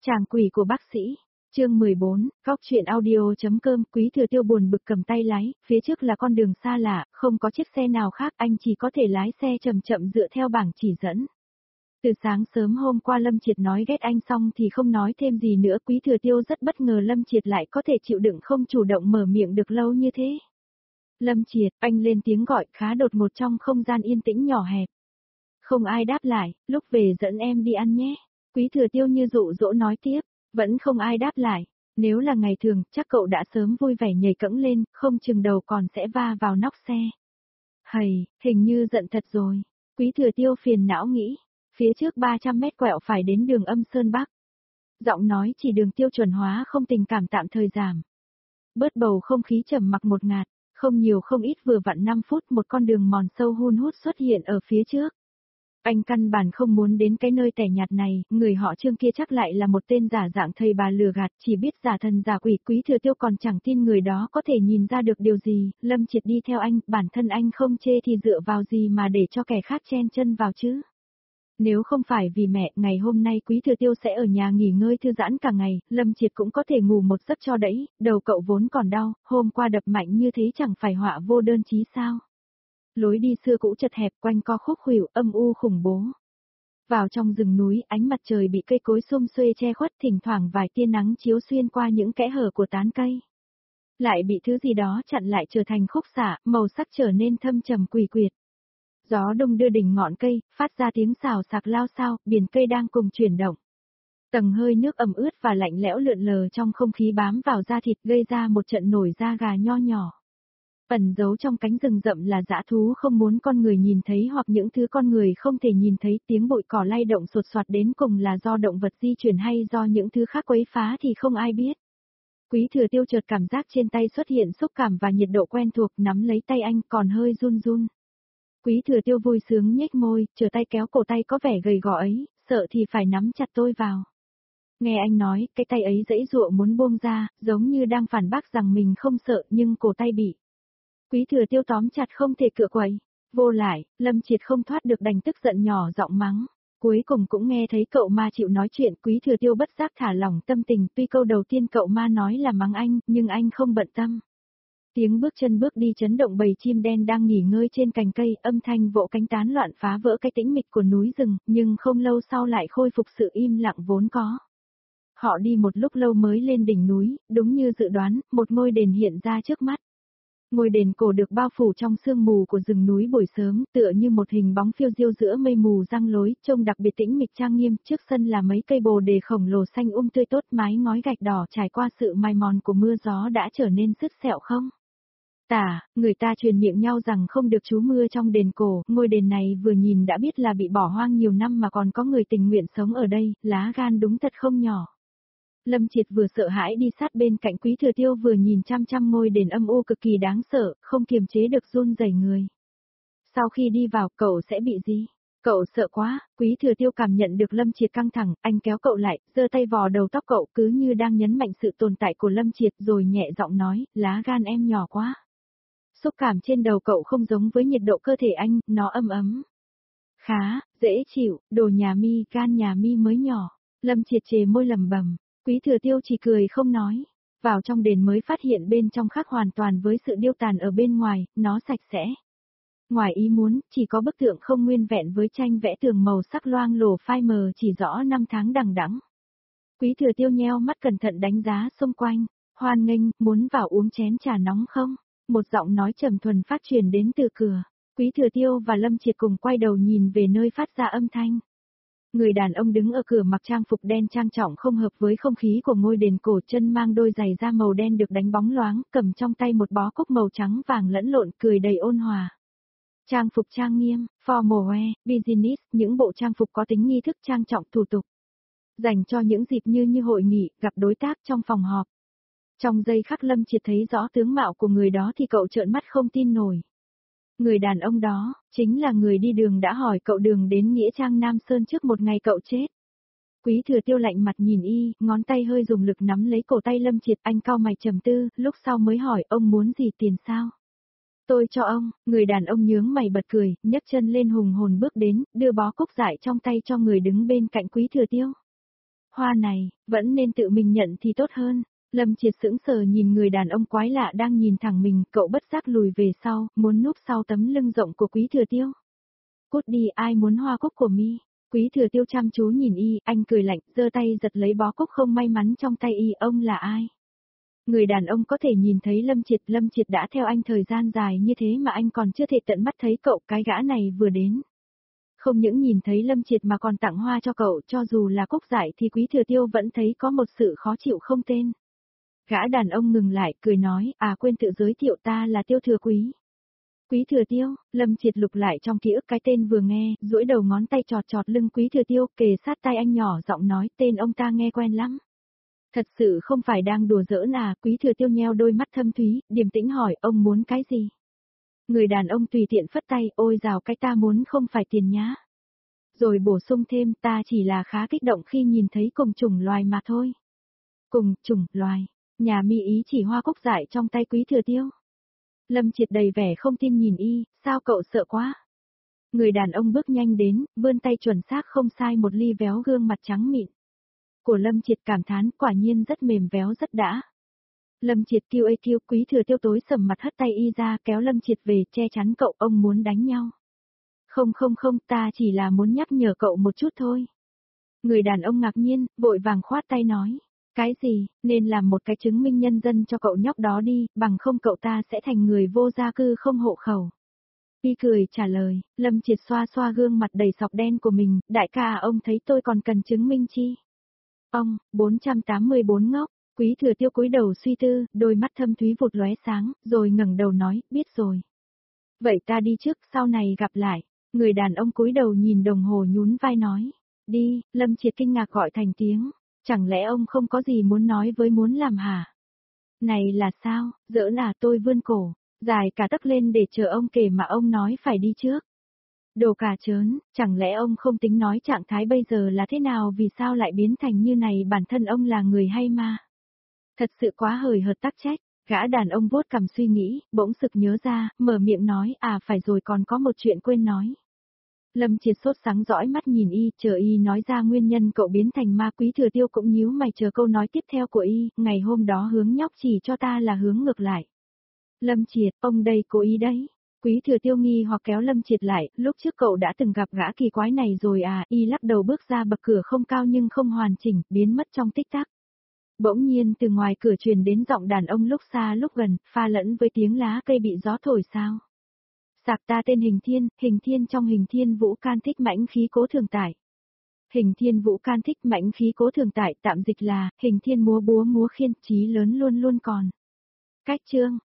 Chàng quỷ của bác sĩ. Chương 14, góc truyện audio.com. Quý Thừa Tiêu buồn bực cầm tay lái, phía trước là con đường xa lạ, không có chiếc xe nào khác, anh chỉ có thể lái xe chậm chậm dựa theo bảng chỉ dẫn. Từ sáng sớm hôm qua Lâm Triệt nói ghét anh xong thì không nói thêm gì nữa. Quý Thừa Tiêu rất bất ngờ Lâm Triệt lại có thể chịu đựng không chủ động mở miệng được lâu như thế. Lâm Triệt, anh lên tiếng gọi khá đột ngột trong không gian yên tĩnh nhỏ hẹp. Không ai đáp lại, lúc về dẫn em đi ăn nhé. Quý Thừa Tiêu như dụ dỗ nói tiếp, vẫn không ai đáp lại. Nếu là ngày thường, chắc cậu đã sớm vui vẻ nhảy cẫng lên, không chừng đầu còn sẽ va vào nóc xe. Hầy, hình như giận thật rồi. Quý Thừa Tiêu phiền não nghĩ, phía trước 300 mét quẹo phải đến đường Âm Sơn Bắc. Giọng nói chỉ đường tiêu chuẩn hóa không tình cảm tạm thời giảm. Bớt bầu không khí trầm mặc một ngạt, không nhiều không ít vừa vặn 5 phút một con đường mòn sâu hun hút xuất hiện ở phía trước. Anh căn bản không muốn đến cái nơi tẻ nhạt này, người họ Trương kia chắc lại là một tên giả dạng thầy bà lừa gạt, chỉ biết giả thần giả quỷ. Quý Thừa Tiêu còn chẳng tin người đó có thể nhìn ra được điều gì. Lâm Triệt đi theo anh, bản thân anh không chê thì dựa vào gì mà để cho kẻ khác chen chân vào chứ. Nếu không phải vì mẹ, ngày hôm nay Quý Thừa Tiêu sẽ ở nhà nghỉ ngơi thư giãn cả ngày, Lâm Triệt cũng có thể ngủ một giấc cho đẫy, đầu cậu vốn còn đau, hôm qua đập mạnh như thế chẳng phải họa vô đơn chí sao. Lối đi xưa cũ chật hẹp quanh co khúc khuỷu âm u khủng bố. Vào trong rừng núi, ánh mặt trời bị cây cối xum xuê che khuất, thỉnh thoảng vài tia nắng chiếu xuyên qua những kẽ hở của tán cây. Lại bị thứ gì đó chặn lại trở thành khúc xạ, màu sắc trở nên thâm trầm quỷ quyệt. Gió đông đưa đỉnh ngọn cây, phát ra tiếng xào xạc lao xao, biển cây đang cùng chuyển động. Tầng hơi nước ẩm ướt và lạnh lẽo lượn lờ trong không khí bám vào da thịt gây ra một trận nổi da gà nho nhỏ. Ẩn giấu trong cánh rừng rậm là dã thú không muốn con người nhìn thấy hoặc những thứ con người không thể nhìn thấy, tiếng bụi cỏ lay động sột soạt đến cùng là do động vật di chuyển hay do những thứ khác quấy phá thì không ai biết. Quý Thừa Tiêu chợt cảm giác trên tay xuất hiện xúc cảm và nhiệt độ quen thuộc, nắm lấy tay anh còn hơi run run. Quý Thừa Tiêu vui sướng nhếch môi, trở tay kéo cổ tay có vẻ gầy gò ấy, sợ thì phải nắm chặt tôi vào. Nghe anh nói, cái tay ấy giãy giụa muốn buông ra, giống như đang phản bác rằng mình không sợ nhưng cổ tay bị. Quý Thừa Tiêu tóm chặt không thể cựa quậy. Vô lại, Lâm Triệt không thoát được đành tức giận nhỏ giọng mắng. Cuối cùng cũng nghe thấy cậu ma chịu nói chuyện. Quý Thừa Tiêu bất giác thả lỏng tâm tình. Tuy câu đầu tiên cậu ma nói là mắng anh, nhưng anh không bận tâm. Tiếng bước chân bước đi chấn động bầy chim đen đang nghỉ ngơi trên cành cây, âm thanh vỗ cánh tán loạn phá vỡ cái tĩnh mịch của núi rừng, nhưng không lâu sau lại khôi phục sự im lặng vốn có. Họ đi một lúc lâu mới lên đỉnh núi, đúng như dự đoán, một ngôi đền hiện ra trước mắt. Ngôi đền cổ được bao phủ trong sương mù của rừng núi buổi sớm, tựa như một hình bóng phiêu diêu giữa mây mù răng lối, trông đặc biệt tĩnh mịch trang nghiêm. Trước sân là mấy cây bồ đề khổng lồ xanh tươi tốt, mái ngói gạch đỏ trải qua sự mài mòn của mưa gió đã trở nên sứt sẹo không. Người ta truyền miệng nhau rằng không được trú mưa trong đền cổ. Ngôi đền này vừa nhìn đã biết là bị bỏ hoang nhiều năm mà còn có người tình nguyện sống ở đây, lá gan đúng thật không nhỏ. Lâm Triệt vừa sợ hãi đi sát bên cạnh Quý Thừa Tiêu vừa nhìn chăm chăm ngôi đền âm u cực kỳ đáng sợ, không kiềm chế được run rẩy người. Sau khi đi vào, cậu sẽ bị gì? Cậu sợ quá. Quý Thừa Tiêu cảm nhận được Lâm Triệt căng thẳng, anh kéo cậu lại, giơ tay vò đầu tóc cậu, cứ như đang nhấn mạnh sự tồn tại của Lâm Triệt, rồi nhẹ giọng nói, lá gan em nhỏ quá. Xúc cảm trên đầu cậu không giống với nhiệt độ cơ thể anh, nó ấm ấm. Khá, dễ chịu, đồ nhà mi, gan nhà mi mới nhỏ. Lâm Triệt chề môi lẩm bẩm. Quý Thừa Tiêu chỉ cười không nói. Vào trong đền mới phát hiện bên trong khác hoàn toàn với sự điêu tàn ở bên ngoài, nó sạch sẽ. Ngoài ý muốn, chỉ có bức tượng không nguyên vẹn với tranh vẽ tường màu sắc loang lổ phai mờ chỉ rõ năm tháng đằng đẵng. Quý Thừa Tiêu nheo mắt cẩn thận đánh giá xung quanh. Hoan nghênh, muốn vào uống chén trà nóng không? Một giọng nói trầm thuần phát truyền đến từ cửa. Quý Thừa Tiêu và Lâm Triệt cùng quay đầu nhìn về nơi phát ra âm thanh. Người đàn ông đứng ở cửa mặc trang phục đen trang trọng không hợp với không khí của ngôi đền cổ, chân mang đôi giày da màu đen được đánh bóng loáng, cầm trong tay một bó cúc màu trắng vàng lẫn lộn, cười đầy ôn hòa. Trang phục trang nghiêm, formal, business, những bộ trang phục có tính nghi thức trang trọng thủ tục. Dành cho những dịp như hội nghị, gặp đối tác trong phòng họp. Trong giây khắc Lâm Triệt thấy rõ tướng mạo của người đó thì cậu trợn mắt không tin nổi. Người đàn ông đó, chính là người đi đường đã hỏi cậu đường đến Nghĩa Trang Nam Sơn trước một ngày cậu chết. Quý Thừa Tiêu lạnh mặt nhìn y, ngón tay hơi dùng lực nắm lấy cổ tay Lâm Triệt, anh cau mày trầm tư, lúc sau mới hỏi ông muốn gì tiền sao? Tôi cho ông. Người đàn ông nhướng mày bật cười, nhấc chân lên hùng hồn bước đến, đưa bó cúc dại trong tay cho người đứng bên cạnh Quý Thừa Tiêu. Hoa này, vẫn nên tự mình nhận thì tốt hơn. Lâm Triệt sững sờ nhìn người đàn ông quái lạ đang nhìn thẳng mình, cậu bất giác lùi về sau, muốn núp sau tấm lưng rộng của Quý Thừa Tiêu. Cút đi, ai muốn hoa cúc của mi? Quý Thừa Tiêu chăm chú nhìn y, anh cười lạnh, giơ tay giật lấy bó cúc không may mắn trong tay y, ông là ai? Người đàn ông có thể nhìn thấy Lâm Triệt đã theo anh thời gian dài như thế mà anh còn chưa thể tận mắt thấy cậu, cái gã này vừa đến. Không những nhìn thấy Lâm Triệt mà còn tặng hoa cho cậu, cho dù là cúc dại thì Quý Thừa Tiêu vẫn thấy có một sự khó chịu không tên. Gã đàn ông ngừng lại, cười nói, quên tự giới thiệu, ta là Tiêu Thừa Quý. Quý Thừa Tiêu, Lâm Triệt lục lại trong ký ức cái tên vừa nghe, duỗi đầu ngón tay chọt chọt lưng Quý Thừa Tiêu, kề sát tai anh nhỏ giọng nói, tên ông ta nghe quen lắm. Thật sự không phải đang đùa giỡn à? Quý Thừa Tiêu nheo đôi mắt thâm thúy, điềm tĩnh hỏi, ông muốn cái gì? Người đàn ông tùy tiện phất tay, ôi dào cái ta muốn không phải tiền nhá. Rồi bổ sung thêm, ta chỉ là khá kích động khi nhìn thấy cùng chủng loài mà thôi. Cùng chủng loài, nhà mi ý chỉ hoa cúc dại trong tay Quý Thừa Tiêu. Lâm Triệt đầy vẻ không tin nhìn y, sao cậu sợ quá? Người đàn ông bước nhanh đến, vươn tay chuẩn xác không sai một ly véo gương mặt trắng mịn. Của Lâm Triệt cảm thán, quả nhiên rất mềm véo rất đã. Lâm Triệt kêu Quý Thừa Tiêu tối sầm mặt hất tay y ra, kéo Lâm Triệt về, che chắn cậu, ông muốn đánh nhau. Không, ta chỉ là muốn nhắc nhở cậu một chút thôi. Người đàn ông ngạc nhiên, vội vàng khoát tay nói. Cái gì, nên làm một cái chứng minh nhân dân cho cậu nhóc đó đi, bằng không cậu ta sẽ thành người vô gia cư không hộ khẩu. Y cười trả lời, Lâm Triệt xoa xoa gương mặt đầy sọc đen của mình, đại ca ông thấy tôi còn cần chứng minh chi? Ông, 484 ngốc, Quý Thừa Tiêu cúi đầu suy tư, đôi mắt thâm thúy vụt lóe sáng, rồi ngẩng đầu nói, biết rồi. Vậy ta đi trước, sau này gặp lại. Người đàn ông cúi đầu nhìn đồng hồ nhún vai nói. Đi, Lâm Triệt kinh ngạc gọi thành tiếng. Chẳng lẽ ông không có gì muốn nói với muốn làm hả? Này là sao, giỡn à, tôi vươn cổ, dài cả tấc lên để chờ ông kể mà ông nói phải đi trước. Đồ cà chớn, chẳng lẽ ông không tính nói trạng thái bây giờ là thế nào, vì sao lại biến thành như này, bản thân ông là người hay ma? Thật sự quá hời hợt tắc trách. Gã đàn ông vuốt cằm suy nghĩ, bỗng sực nhớ ra, mở miệng nói, phải rồi, còn có một chuyện quên nói. Lâm Triệt sốt sáng dõi mắt nhìn y, chờ y nói ra nguyên nhân cậu biến thành ma. Quý Thừa Tiêu cũng nhíu mày chờ câu nói tiếp theo của y, ngày hôm đó hướng nhóc chỉ cho ta là hướng ngược lại. Lâm Triệt, ông đây cố ý đấy. Quý Thừa Tiêu nghi hoặc kéo Lâm Triệt lại, lúc trước cậu đã từng gặp gã kỳ quái này rồi à? Y lắc đầu bước ra bậc cửa không cao nhưng không hoàn chỉnh, biến mất trong tích tắc. Bỗng nhiên từ ngoài cửa truyền đến giọng đàn ông lúc xa lúc gần, pha lẫn với tiếng lá cây bị gió thổi sao. Sạc ta tên Hình Thiên trong Hình Thiên Vũ Can Thích Mãnh Khí Cố Thường Tại. Hình Thiên Vũ Can Thích Mãnh Khí Cố Thường Tại, tạm dịch là, Hình Thiên múa búa múa khiên, chí lớn luôn luôn còn. Cách chương